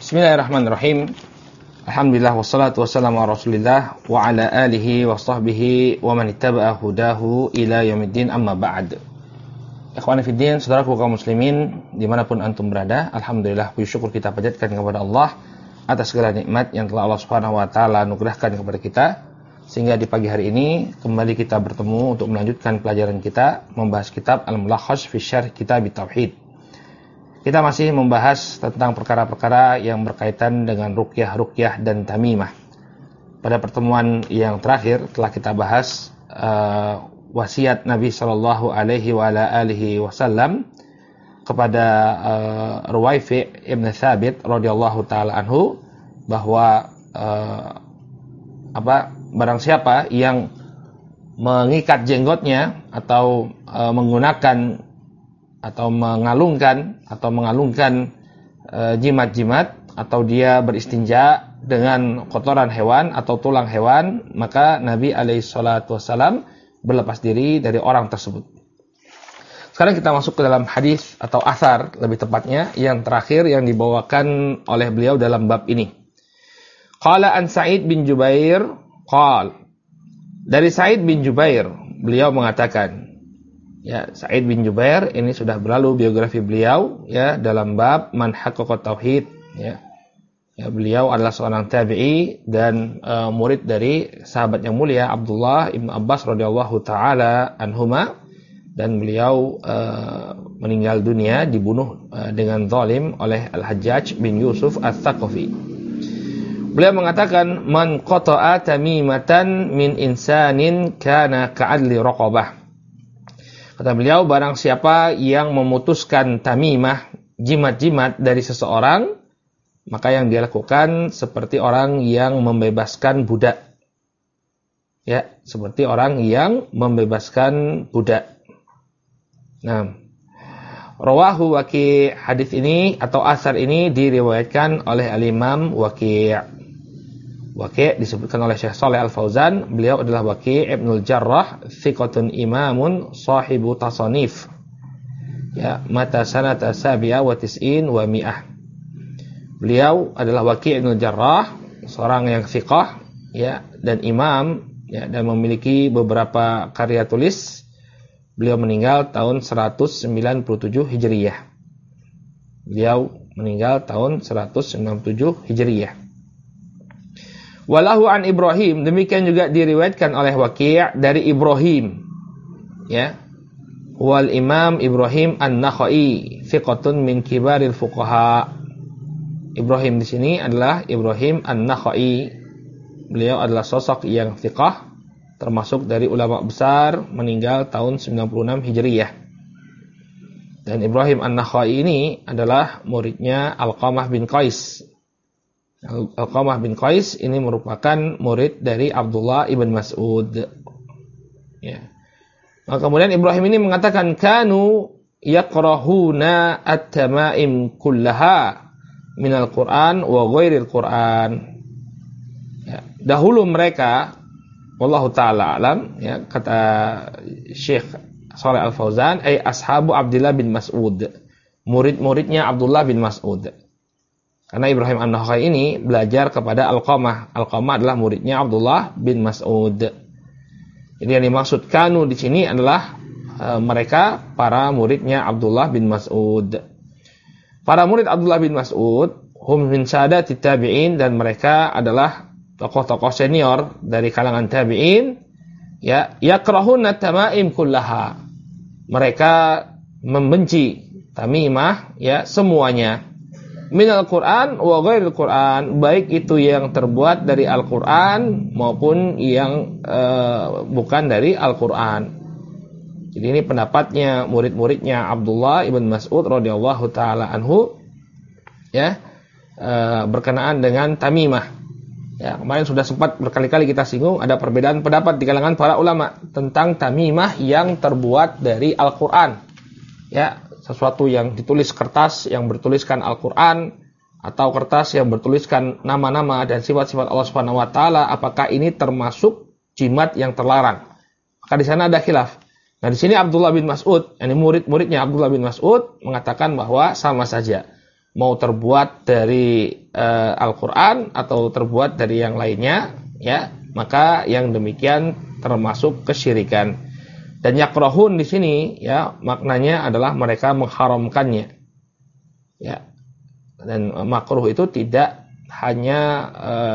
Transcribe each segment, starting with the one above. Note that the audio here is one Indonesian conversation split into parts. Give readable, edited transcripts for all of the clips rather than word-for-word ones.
Bismillahirrahmanirrahim. Alhamdulillah wassalatu wassalamu ala Rasulillah wa ala alihi wa sahbihi wa man ittaba'a hudahu ila yaumiddin, amma ba'd. Ikhwani fiddin, saudaraku kaum muslimin dimanapun antum berada, alhamdulillah puji syukur kita panjatkan kepada Allah atas segala nikmat yang telah Allah Subhanahu wa taala anugerahkan kepada kita, sehingga di pagi hari ini kembali kita bertemu untuk melanjutkan pelajaran kita membahas kitab Al-Mulakhas fi Syarh Kitab Tauhid. Kita masih membahas tentang perkara-perkara yang berkaitan dengan ruqyah dan tamimah. Pada pertemuan yang terakhir telah kita bahas wasiat Nabi Shallallahu Alaihi Wasallam kepada Ruwaifi ibn Thabit radhiyallahu taala anhu, bahwa barang siapa yang mengikat jenggotnya atau menggunakan atau mengalungkan jimat-jimat, atau dia beristinja dengan kotoran hewan atau tulang hewan, maka Nabi alaihi salatu wasallam berlepas diri dari orang tersebut. Sekarang kita masuk ke dalam hadis atau athar lebih tepatnya yang terakhir yang dibawakan oleh beliau dalam bab ini. Qala an Sa'id bin Jubair qala, dari Sa'id bin Jubair beliau mengatakan, ya, Sa'id bin Jubair ini sudah berlalu biografi beliau, ya, dalam bab man haqqaqa tauhid, ya. Ya, beliau adalah seorang tabi'i dan murid dari sahabat yang mulia Abdullah ibn Abbas radhiyallahu taala anhuma, dan beliau meninggal dunia dibunuh dengan zalim oleh Al-Hajjaj bin Yusuf Ats-Tsaqafi. Beliau mengatakan, man qata'a tamimatan min insanin kana ka'adli raqabah. Kata beliau, barang siapa yang memutuskan tamimah, jimat-jimat dari seseorang, maka yang dia lakukan seperti orang yang membebaskan budak. Ya, seperti orang yang membebaskan budak. Nah, rawahu Waqi', hadis ini atau asar ini diriwayatkan oleh Al-Imam Waqi'. Waqi' disebutkan oleh Syekh Shalih Al-Fauzan, beliau adalah Waqi' Ibnul Jarrah, thiqatun imamun sahibu tasanif. Ya, mata sanata sabi'a wa tis'in wa mi'ah. Beliau adalah Waqi' Ibnul Jarrah, seorang yang thiqah, ya, dan imam, ya, dan memiliki beberapa karya tulis. Beliau meninggal tahun 197 Hijriyah. Beliau meninggal tahun 197 Hijriyah. Walahu an Ibrahim, demikian juga diriwayatkan oleh Waqi' dari Ibrahim, ya, wal Imam Ibrahim An-Nakhai, thiqatun min kibaril fuqaha. Ibrahim di sini adalah Ibrahim An-Nakhai. Beliau adalah sosok yang thiqah, termasuk dari ulama besar, meninggal tahun 96 Hijriyah. Dan Ibrahim An-Nakhai ini adalah muridnya Alqamah bin Qais. Alqamah bin Qais ini merupakan murid dari Abdullah ibn Mas'ud. Ya. Nah, kemudian Ibrahim ini mengatakan, kanu yaqrahuna at-tamaim kullaha minal Qur'an wa ghairil Qur'an. Ya. Dahulu mereka, wallahu ta'ala alam, ya, kata Syekh Shalih Al-Fauzan, ashabu Abdullah bin Mas'ud, murid-muridnya Abdullah bin Mas'ud. Karena Ibrahim An-Nakhai ini belajar kepada Alqamah. Alqamah adalah muridnya Abdullah bin Mas'ud. Jadi yang dimaksud kanu di sini adalah mereka para muridnya Abdullah bin Mas'ud. Para murid Abdullah bin Mas'ud hum min sadati tabi'in, dan mereka adalah tokoh-tokoh senior dari kalangan tabi'in, ya, yakrahuna tamaim kullaha. Mereka membenci tamimah, ya, semuanya. Minal Qur'an wa ghairil Qur'an, baik itu yang terbuat dari Al-Qur'an maupun yang bukan dari Al-Qur'an. Jadi ini pendapatnya murid-muridnya Abdullah ibn Mas'ud radhiyallahu taala anhu, ya, berkenaan dengan tamimah. Ya, kemarin sudah sempat berkali-kali kita singgung, ada perbedaan pendapat di kalangan para ulama tentang tamimah yang terbuat dari Al-Qur'an. Ya, sesuatu yang ditulis kertas yang bertuliskan Al-Qur'an, atau kertas yang bertuliskan nama-nama dan sifat-sifat Allah Subhanahu wa taala, apakah ini termasuk jimat yang terlarang? Maka di sana ada khilaf. Nah, di sini Abdullah bin Mas'ud, ini murid-muridnya Abdullah bin Mas'ud mengatakan bahwa sama saja. Mau terbuat dari Al-Qur'an atau terbuat dari yang lainnya, ya, maka yang demikian termasuk kesyirikan. Dan yakrahun di sini, ya, maknanya adalah mereka mengharamkannya. Ya. Dan makruh itu tidak hanya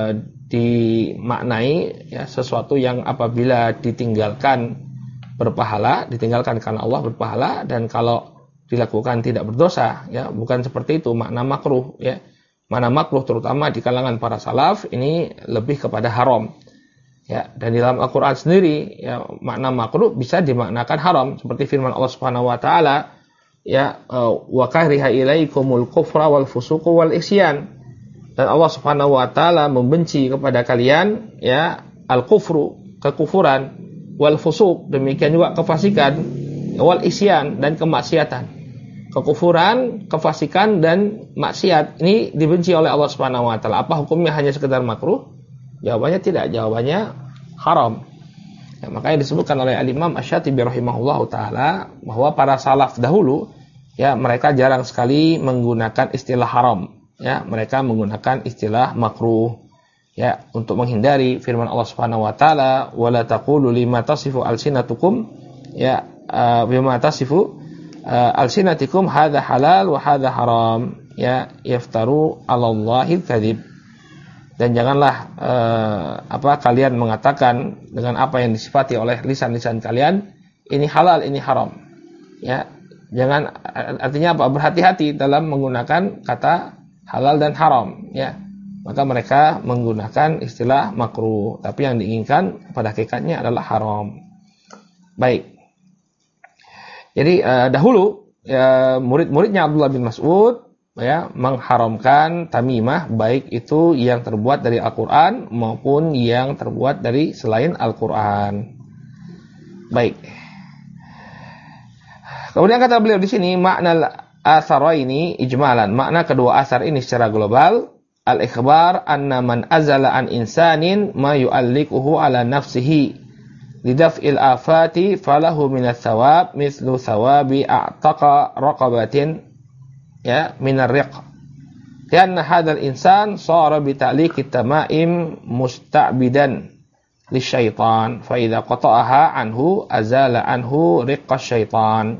dimaknai, ya, sesuatu yang apabila ditinggalkan berpahala, ditinggalkan karena Allah berpahala, dan kalau dilakukan tidak berdosa, ya, bukan seperti itu makna makruh, ya. Makna makruh terutama di kalangan para salaf ini lebih kepada haram, ya. Dan di dalam Al-Qur'an sendiri, ya, makna makruh bisa dimaknakan haram, seperti firman Allah Subhanahu wa taala, ya, wa kariha ilaikumul kufra wal fusuq wal isyan. Dan Allah Subhanahu wa taala membenci kepada kalian, ya, al-kufru, kekufuran, wal fusuq, demikian juga kefasikan, wal isyan, dan kemaksiatan. Kekufuran, kefasikan, dan maksiat ini dibenci oleh Allah Subhanahu wa taala. Apa hukumnya hanya sekedar makruh? Jawabannya tidak, jawabannya haram. Ya, makanya disebutkan oleh Al-Imam Asy-Syatibi rahimahullahu taala bahwa para salaf dahulu, ya, mereka jarang sekali menggunakan istilah haram. Ya, mereka menggunakan istilah makruh, ya, untuk menghindari firman Allah Subhanahu wa taala, wala taqulu lima tasifu alsinatukum, ya, bima tasifu alsinatikum hadza halal wa hadza haram, ya, yaftaru 'alallahi kadzib. Dan janganlah kalian mengatakan dengan apa yang disifati oleh lisan-lisan kalian, ini halal, ini haram. Ya, jangan, artinya apa? Berhati-hati dalam menggunakan kata halal dan haram, ya. Maka mereka menggunakan istilah makruh, tapi yang diinginkan pada hakikatnya adalah haram. Baik. Jadi dahulu, ya, murid-muridnya Abdullah bin Mas'ud, ya, mengharamkan tamimah, baik itu yang terbuat dari Al-Qur'an maupun yang terbuat dari selain Al-Qur'an. Baik. Kemudian kata beliau di sini, makna asaraini ijmalan, makna kedua asar ini secara global, al-ikhbar anna man azala an insanin ma yu'allikuhu ala nafsihi lidaf'il afati falahu minats thawab mithlu thawabi a'taqa raqabatin, ya, minar riq. Karena hadzal insan shara bi ta'liqit tamaim musta'bidan lisyaitan fa idza qata'aha anhu azala anhu riqqasy syaitan.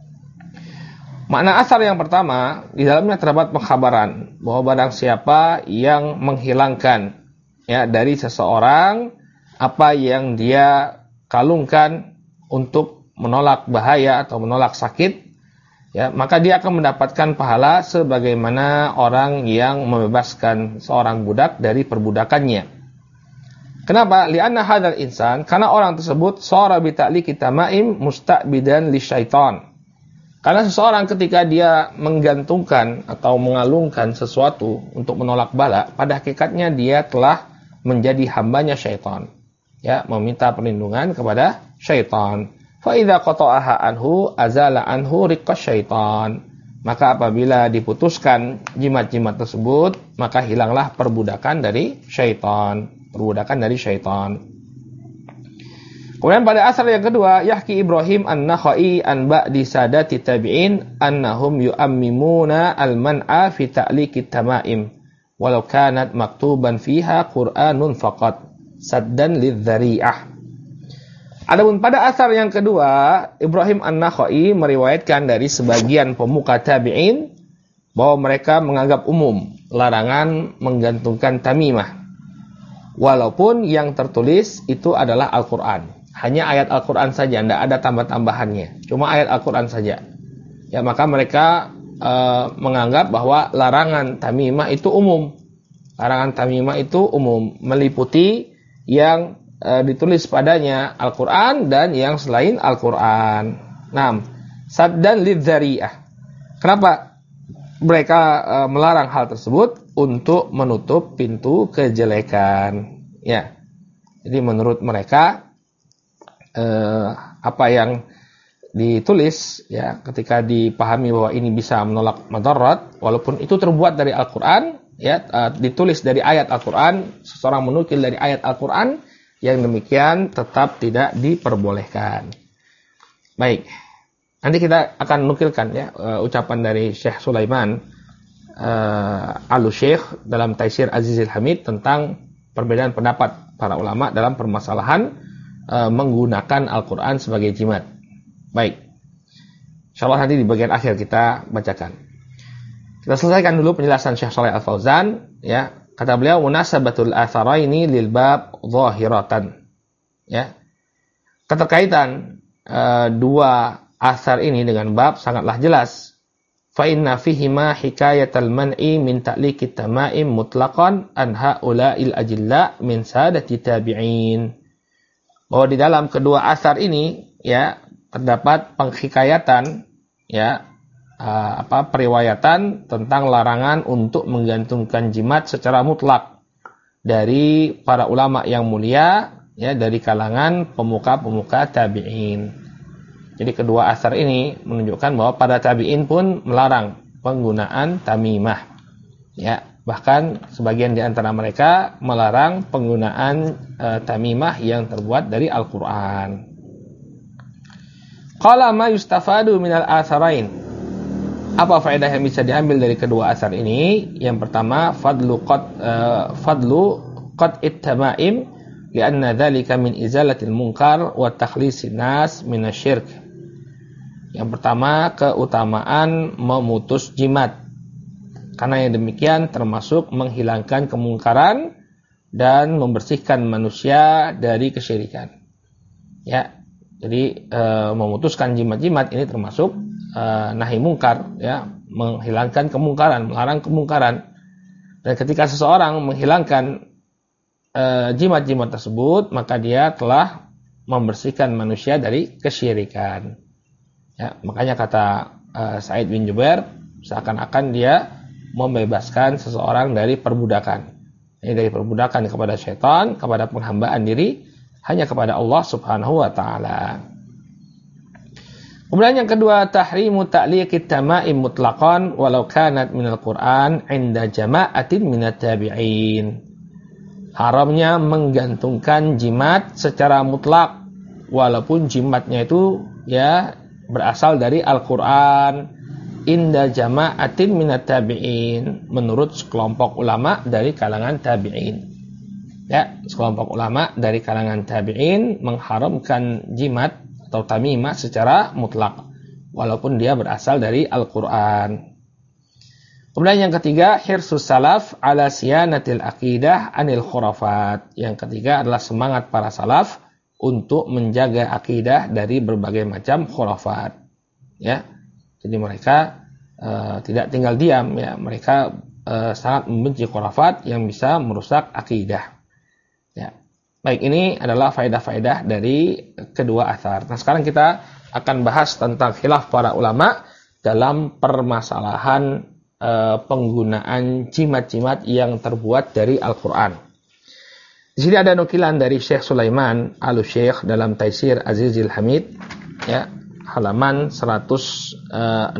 Makna asar yang pertama, di dalamnya terdapat pengkhabaran bahwa barang siapa yang menghilangkan, ya, dari seseorang apa yang dia kalungkan untuk menolak bahaya atau menolak sakit, ya, maka dia akan mendapatkan pahala sebagaimana orang yang membebaskan seorang budak dari perbudakannya. Kenapa? Li'anna hadzal insan, karena orang tersebut shara bi ta'liqi tamaim musta'bidan lisyaitan. Karena seseorang ketika dia menggantungkan atau mengalungkan sesuatu untuk menolak bala, pada hakikatnya dia telah menjadi hambanya syaitan, ya, meminta perlindungan kepada syaitan. Fa idza qata'aha anhu azala anhu riqqasy syaitan. Maka apabila diputuskan jimat-jimat tersebut, maka hilanglah perbudakan dari syaitan, perbudakan dari syaitan. Kemudian pada asar yang kedua, yahki Ibrahim an-Nakhai an ba'di sadati tabi'in annahum yu'ammimuna al-man'a fi ta'liqit tamaim walau kanat maktuban fiha Qur'anun faqat saddan lidz-dzari'ah. Adapun pada asar yang kedua, Ibrahim an-Nakhai meriwayatkan dari sebagian pemuka tabi'in bahwa mereka menganggap umum larangan menggantungkan tamimah walaupun yang tertulis itu adalah Al-Qur'an. Hanya ayat Al-Qur'an saja, tidak ada tambah-tambahannya. Cuma ayat Al-Qur'an saja. Ya, maka mereka menganggap bahwa larangan tamimah itu umum. Larangan tamimah itu umum, meliputi yang ditulis padanya Al-Qur'an dan yang selain Al-Qur'an. Nah, saddan lidz-dzari'ah. Kenapa mereka melarang hal tersebut? Untuk menutup pintu kejelekan. Ya. Jadi menurut mereka apa yang ditulis, ya, ketika dipahami bahwa ini bisa menolak madarat, walaupun itu terbuat dari Al-Qur'an, ya, ditulis dari ayat Al-Qur'an, seseorang menukil dari ayat Al-Qur'an, yang demikian tetap tidak diperbolehkan. Baik, nanti kita akan nukilkan, ya, ucapan dari Syekh Sulaiman Al-Syekh dalam Taisir Azizil Hamid tentang perbedaan pendapat para ulama dalam permasalahan menggunakan Al-Quran sebagai jimat. Baik, insyaallah nanti di bagian akhir kita bacakan. Kita selesaikan dulu penjelasan Syekh Shalih Al-Fauzan, ya. Kata beliau, munasabatul atharaini lil bab zahiratan. Ya. Keterkaitan dua athar ini dengan bab sangatlah jelas. Fa inna fihima hikayatal man'i min ta'liqit tama'im mutlaqan an haula'il ajilla min sadati tabi'in. Bahwa di dalam kedua athar ini, ya, terdapat penghikayatan, ya, periwayatan tentang larangan untuk menggantungkan jimat secara mutlak dari para ulama yang mulia, ya, dari kalangan pemuka-pemuka tabi'in. Jadi kedua asar ini menunjukkan bahwa para tabi'in pun melarang penggunaan tamimah. Ya, bahkan sebagian di antara mereka melarang penggunaan tamimah yang terbuat dari Al-Qur'an. Qala ma yustafadu minal atharain. Apa faedah yang bisa diambil dari kedua asar ini? Yang pertama, fadlu qat'it tamaim lianna dzalika min izalatil munkar wa takhlisin nas minasyirk. Yang pertama, keutamaan memutus jimat. Karena yang demikian termasuk menghilangkan kemungkaran dan membersihkan manusia dari kesyirikan. Ya, jadi memutuskan jimat-jimat ini termasuk nahi mungkar, ya, menghilangkan kemungkaran, melarang kemungkaran. Dan ketika seseorang menghilangkan jimat-jimat tersebut, maka dia telah membersihkan manusia dari kesyirikan. Ya, makanya kata Sa'id bin Jubair, seakan-akan dia membebaskan seseorang dari perbudakan. Ini dari perbudakan kepada syaitan, kepada penghambaan diri hanya kepada Allah Subhanahu wa taala. Kemudian yang kedua, tahrimu ta'liqit tama'im mutlaqan walau kanat minal Qur'an 'inda jama'atin minat tabi'in. Haramnya menggantungkan jimat secara mutlak walaupun jimatnya itu, ya, berasal dari Al-Quran inda jama'atin minat tabi'in, menurut sekelompok ulama dari kalangan tabi'in. Ya, sekelompok ulama dari kalangan tabi'in mengharamkan jimat atau tamimah secara mutlak walaupun dia berasal dari Al-Quran. Kemudian yang ketiga, hirsus salaf ala siyanatil aqidah anil khurafat. Yang ketiga adalah semangat para salaf untuk menjaga akidah dari berbagai macam khurafat. Ya, jadi mereka tidak tinggal diam, ya, mereka sangat membenci khurafat yang bisa merusak akidah. Ya, baik, ini adalah faedah-faedah dari kedua athar. Nah, sekarang kita akan bahas tentang khilaf para ulama dalam permasalahan penggunaan jimat-jimat yang terbuat dari Al-Quran. Di sini ada nukilan dari Syekh Sulaiman Al-Syekh dalam Taisir Azizil Hamid, ya, halaman 167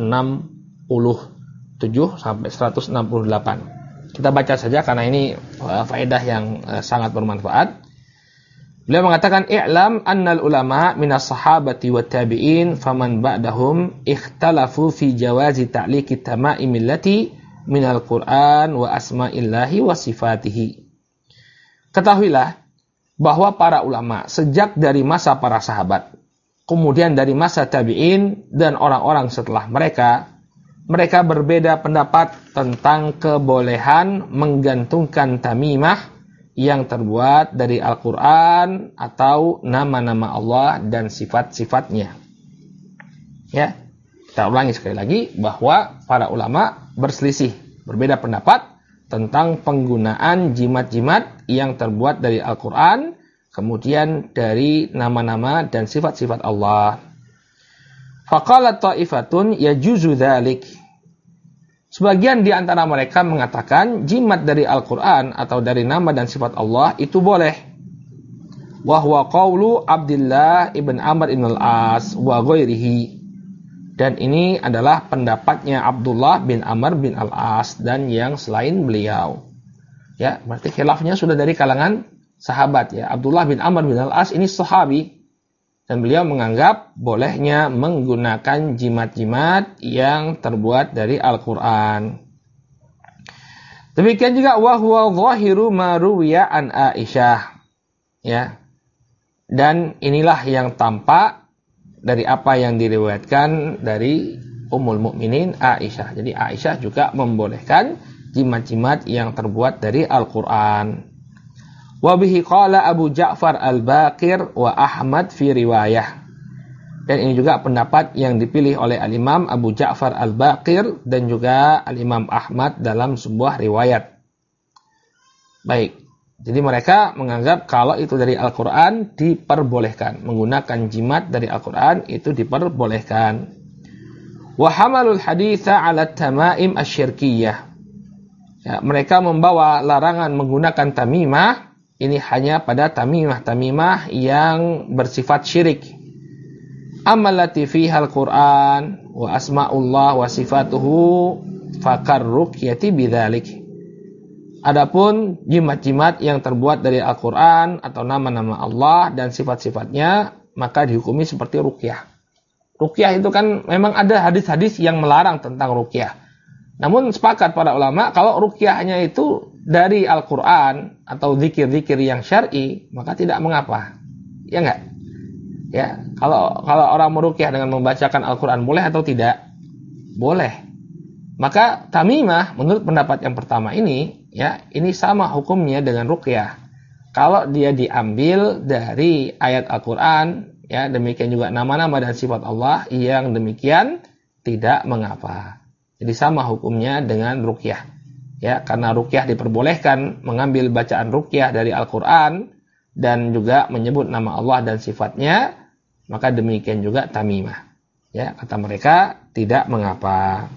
sampai 168. Kita baca saja karena ini faedah yang sangat bermanfaat. Beliau mengatakan, i'lam annal ulama minas sahabati wat tabi'in faman ba'dahum ikhtalafu fi jawazi ta'liqit tama'imil lati minal Qur'an wa asma'illahi wa sifatihi. Ketahuilah bahwa para ulama sejak dari masa para sahabat, kemudian dari masa tabi'in dan orang-orang setelah mereka berbeda pendapat tentang kebolehan menggantungkan tamimah yang terbuat dari Al-Quran atau nama-nama Allah dan sifat-sifatnya. Ya, kita ulangi sekali lagi bahwa para ulama berselisih, berbeda pendapat tentang penggunaan jimat-jimat yang terbuat dari Al-Quran, kemudian dari nama-nama dan sifat-sifat Allah. Faqalat ta'ifatun yajuzu dzalik. Sebagian di antara mereka mengatakan jimat dari Al-Quran atau dari nama dan sifat Allah itu boleh. Wa huwa qawlu Abdullah ibn Amr ibn al-As wa ghairihi. Dan ini adalah pendapatnya Abdullah bin Amr bin al-As dan yang selain beliau. Ya, berarti khilafnya sudah dari kalangan sahabat, ya. Abdullah bin Amr bin al-As ini sahabi dan beliau menganggap bolehnya menggunakan jimat-jimat yang terbuat dari Al-Quran. Demikian juga wa huwa zahiru ma ruwiya an Aisyah. Ya. Dan inilah yang tampak dari apa yang diriwayatkan dari Ummul Mukminin Aisyah. Jadi Aisyah juga membolehkan jimat-jimat yang terbuat dari Al-Qur'an. Wa bihi qala Abu Ja'far Al-Baqir wa Ahmad fi riwayah. Dan ini juga pendapat yang dipilih oleh Al-Imam Abu Ja'far Al-Baqir dan juga Al-Imam Ahmad dalam sebuah riwayat. Baik, jadi mereka menganggap kalau itu dari Al-Quran diperbolehkan. Menggunakan jimat dari Al-Quran itu diperbolehkan. Wa hamalul haditha ala tamaim asyirkiyah. Ya, mereka membawa larangan menggunakan tamimah ini hanya pada tamimah-tamimah yang bersifat syirik. Amalati fiha al-Qur'an wa asma'ullah wa sifatuhu fakar ruqyati bidzalik. Adapun jimat-jimat yang terbuat dari Al-Qur'an atau nama-nama Allah dan sifat-sifatnya maka dihukumi seperti ruqyah. Ruqyah itu kan memang ada hadis-hadis yang melarang tentang ruqyah. Namun sepakat para ulama kalau ruqyahnya itu dari Al-Qur'an atau zikir-zikir yang syar'i maka tidak mengapa. Ya enggak? Ya, kalau orang meruqyah dengan membacakan Al-Qur'an boleh atau tidak? Boleh. Maka tamimah menurut pendapat yang pertama ini, ya, ini sama hukumnya dengan ruqyah. Kalau dia diambil dari ayat Al-Qur'an, ya, demikian juga nama-nama dan sifat Allah yang demikian tidak mengapa. Jadi sama hukumnya dengan ruqyah. Ya, karena ruqyah diperbolehkan mengambil bacaan ruqyah dari Al-Qur'an dan juga menyebut nama Allah dan sifatnya, maka demikian juga tamimah. Ya, kata mereka tidak mengapa.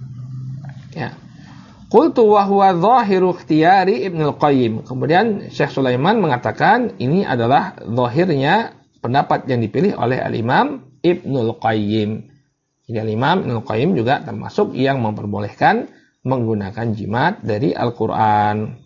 Ya. Qultu wa huwa zahiru ikhtiyari Ibnu Qayyim. Kemudian Syekh Sulaiman mengatakan ini adalah zahirnya pendapat yang dipilih oleh Al-Imam Ibnu Qayyim. Jadi Al-Imam Ibnu Qayyim juga termasuk yang memperbolehkan menggunakan jimat dari Al-Qur'an.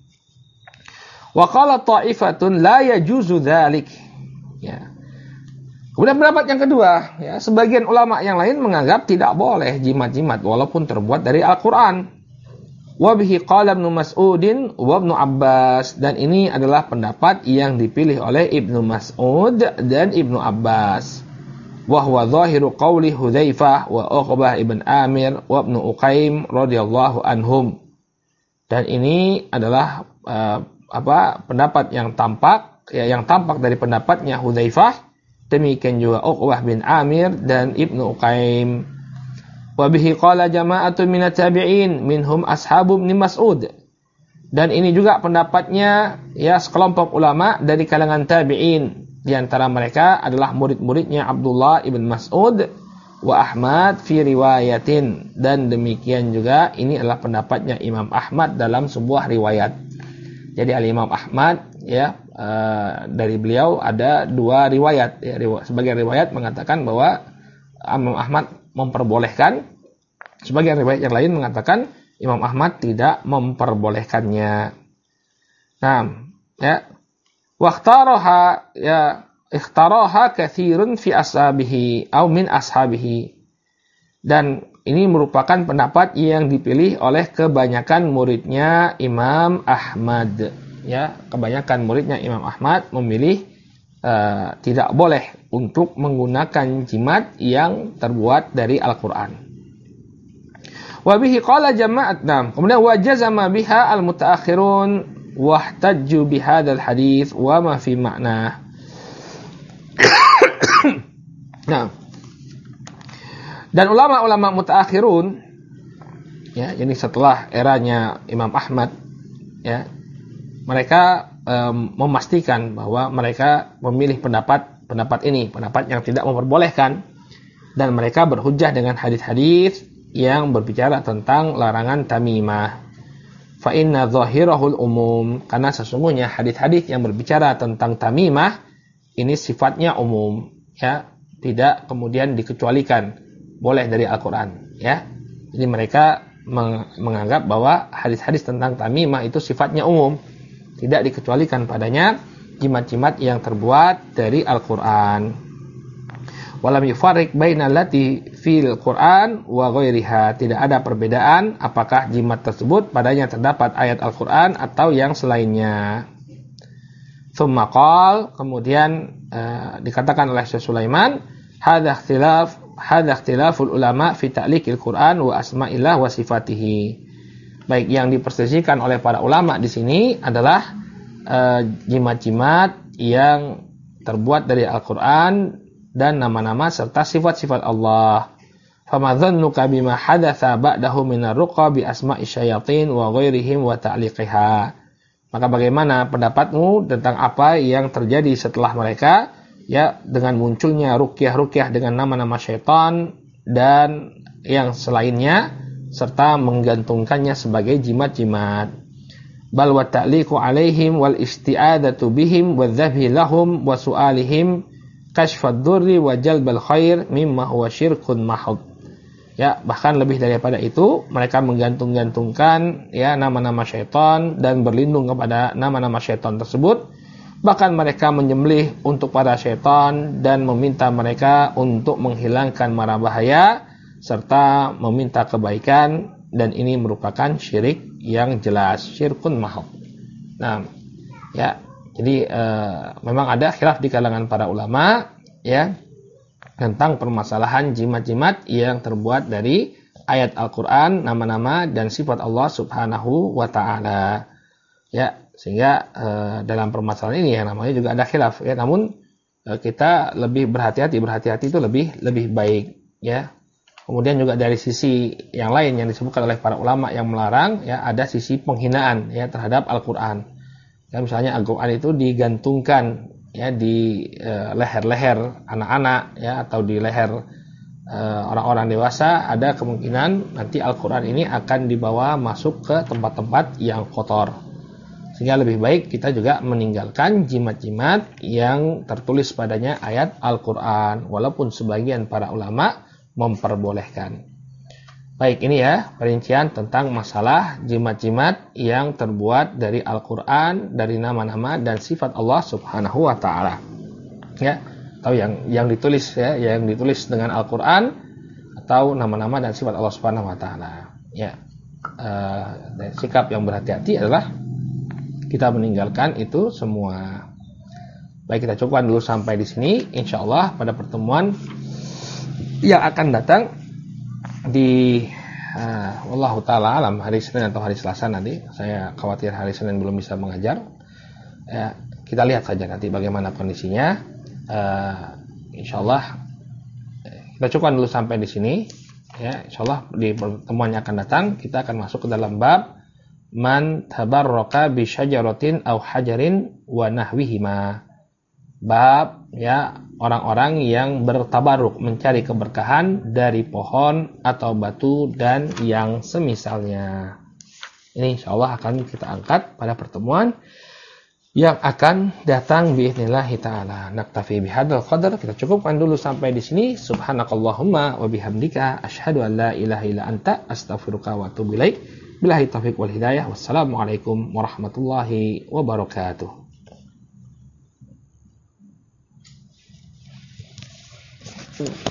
Wa qala ta'ifatun la yajuzu dzalik. Ya. Kemudian pendapat yang kedua, ya, sebagian ulama yang lain menganggap tidak boleh jimat-jimat walaupun terbuat dari Al-Qur'an. Wa bihi qala Ibnu Mas'udin wa Ibnu Abbas, dan ini adalah pendapat yang dipilih oleh Ibnu Mas'ud dan Ibnu Abbas. Wa huwa zahiru qauli Hudzaifah wa Uqbah ibn Amir wa Ibnu Uqaim radhiyallahu anhum. Dan ini adalah pendapat yang tampak, ya, yang tampak dari pendapatnya Hudzaifah, demikian juga Uqbah bin Amir dan Ibnu Uqaim. Wa bihi qala jama'atun minat tabi'in minhum ashabu Ibnu Mas'ud. Dan ini juga pendapatnya, ya, sekelompok ulama dari kalangan tabi'in. Di antara mereka adalah murid-muridnya Abdullah ibn Mas'ud wa Ahmad fi riwayatin, dan demikian juga ini adalah pendapatnya Imam Ahmad dalam sebuah riwayat. Jadi Al-Imam Ahmad, ya, dari beliau ada dua riwayat, ya, sebagian riwayat mengatakan bahwa Imam Ahmad memperbolehkan, sebagian riwayat yang lain mengatakan Imam Ahmad tidak memperbolehkannya. Nah, ya, waqtaraha, ya, ikhtaraha katsirun fi ashabihi aw min ashabihi. Dan ini merupakan pendapat yang dipilih oleh kebanyakan muridnya Imam Ahmad. Ya, kebanyakan muridnya Imam Ahmad memilih tidak boleh untuk menggunakan jimat yang terbuat dari Al-Qur'an. Wa bihi qala jama'at. Kemudian wa jazama biha al-mutaakhirun wahtajju bihadzal hadits wa ma fi ma'na. Nah, dan ulama-ulama mutaakhirun, ya, ini setelah eranya Imam Ahmad, ya, mereka memastikan bahwa mereka memilih pendapat ini, pendapat yang tidak memperbolehkan, dan mereka berhujjah dengan hadis-hadis yang berbicara tentang larangan tamimah. Fa inna zahirahul umum, karena sesungguhnya hadis-hadis yang berbicara tentang tamimah ini sifatnya umum, ya, tidak kemudian dikecualikan, boleh dari Al-Qur'an, ya. Jadi mereka menganggap bahwa hadis-hadis tentang tamimah itu sifatnya umum, tidak dikecualikan padanya jimat-jimat yang terbuat dari Al-Qur'an. Walam yufarriq bainal lati fil Qur'an wa ghairiha. Tidak ada perbedaan apakah jimat tersebut padanya terdapat ayat Al-Qur'an atau yang selainnya. Tsumma qala, kemudian dikatakan oleh Syekh Sulaiman, hadza ikhtilaful ulama fi ta'liqil Qur'an wa asma'illah wa sifatihi. Baik, yang diperselisihkan oleh para ulama di sini adalah jimat-jimat yang terbuat dari Al-Qur'an dan nama-nama serta sifat-sifat Allah. Fama dhannuka bima hadatsa ba'dahu minar ruqa bi asma'i syayatin wa ghairihim wa ta'liqiha. Maka bagaimana pendapatmu tentang apa yang terjadi setelah mereka, ya, dengan munculnya ruqyah-ruqyah dengan nama-nama syaitan dan yang selainnya serta menggantungkannya sebagai jimat-jimat. Bal wa ta'liqu alaihim wal isti'adatu bihim wa dzabhi lahum wa su'alihim kashfad durri wa jalbal khair mimma huwa syirkun mahud. Ya, bahkan lebih daripada itu, mereka menggantung-gantungkan ya nama-nama syaitan dan berlindung kepada nama-nama syaitan tersebut. Bahkan mereka menyembelih untuk para syaitan dan meminta mereka untuk menghilangkan mara bahaya serta meminta kebaikan, dan ini merupakan syirik yang jelas, syirkun mahud. Nah, ya, jadi memang ada khilaf di kalangan para ulama ya tentang permasalahan jimat-jimat yang terbuat dari ayat Al-Qur'an, nama-nama dan sifat Allah Subhanahu wa taala. Ya, sehingga dalam permasalahan ini yang namanya juga ada khilaf ya, namun kita lebih berhati-hati itu lebih baik ya. Kemudian juga dari sisi yang lain yang disebutkan oleh para ulama yang melarang ya, ada sisi penghinaan ya terhadap Al-Qur'an. Ya, misalnya Al-Qur'an itu digantungkan ya di leher-leher anak-anak ya, atau di leher orang-orang dewasa, ada kemungkinan nanti Al-Qur'an ini akan dibawa masuk ke tempat-tempat yang kotor. Sehingga lebih baik kita juga meninggalkan jimat-jimat yang tertulis padanya ayat Al-Qur'an, walaupun sebagian para ulama memperbolehkan. Baik, ini ya perincian tentang masalah jimat-jimat yang terbuat dari Al-Qur'an, dari nama-nama dan sifat Allah Subhanahu wa taala. Ya, atau yang ditulis ya, yang ditulis dengan Al-Qur'an atau nama-nama dan sifat Allah Subhanahu wa taala. Ya. Sikap yang berhati-hati adalah kita meninggalkan itu semua. Baik, kita cukupkan dulu sampai di sini. Insyaallah pada pertemuan yang akan datang di wallahu taala alam, hari Senin atau hari Selasa nanti. Saya khawatir hari Senin belum bisa mengajar. Ya, kita lihat saja nanti bagaimana kondisinya. Insyaallah kita cukupkan dulu sampai di sini. Ya, insyaallah di pertemuan yang akan datang kita akan masuk ke dalam bab man tabarraka bi syajaratin aw hajarin wa nahwihima. Bab ya orang-orang yang bertabaruk, mencari keberkahan dari pohon atau batu dan yang semisalnya. Ini insyaallah akan kita angkat pada pertemuan yang akan datang biidznillah taala. Naktafi bihadzal qadar, kita cukupkan dulu sampai di sini. Subhanakallahumma wa bihamdika asyhadu an la ilaha illa anta astaghfiruka wa atubu ilaik. Billahi taufiq wal hidayah. Wassalamualaikum warahmatullahi wabarakatuh.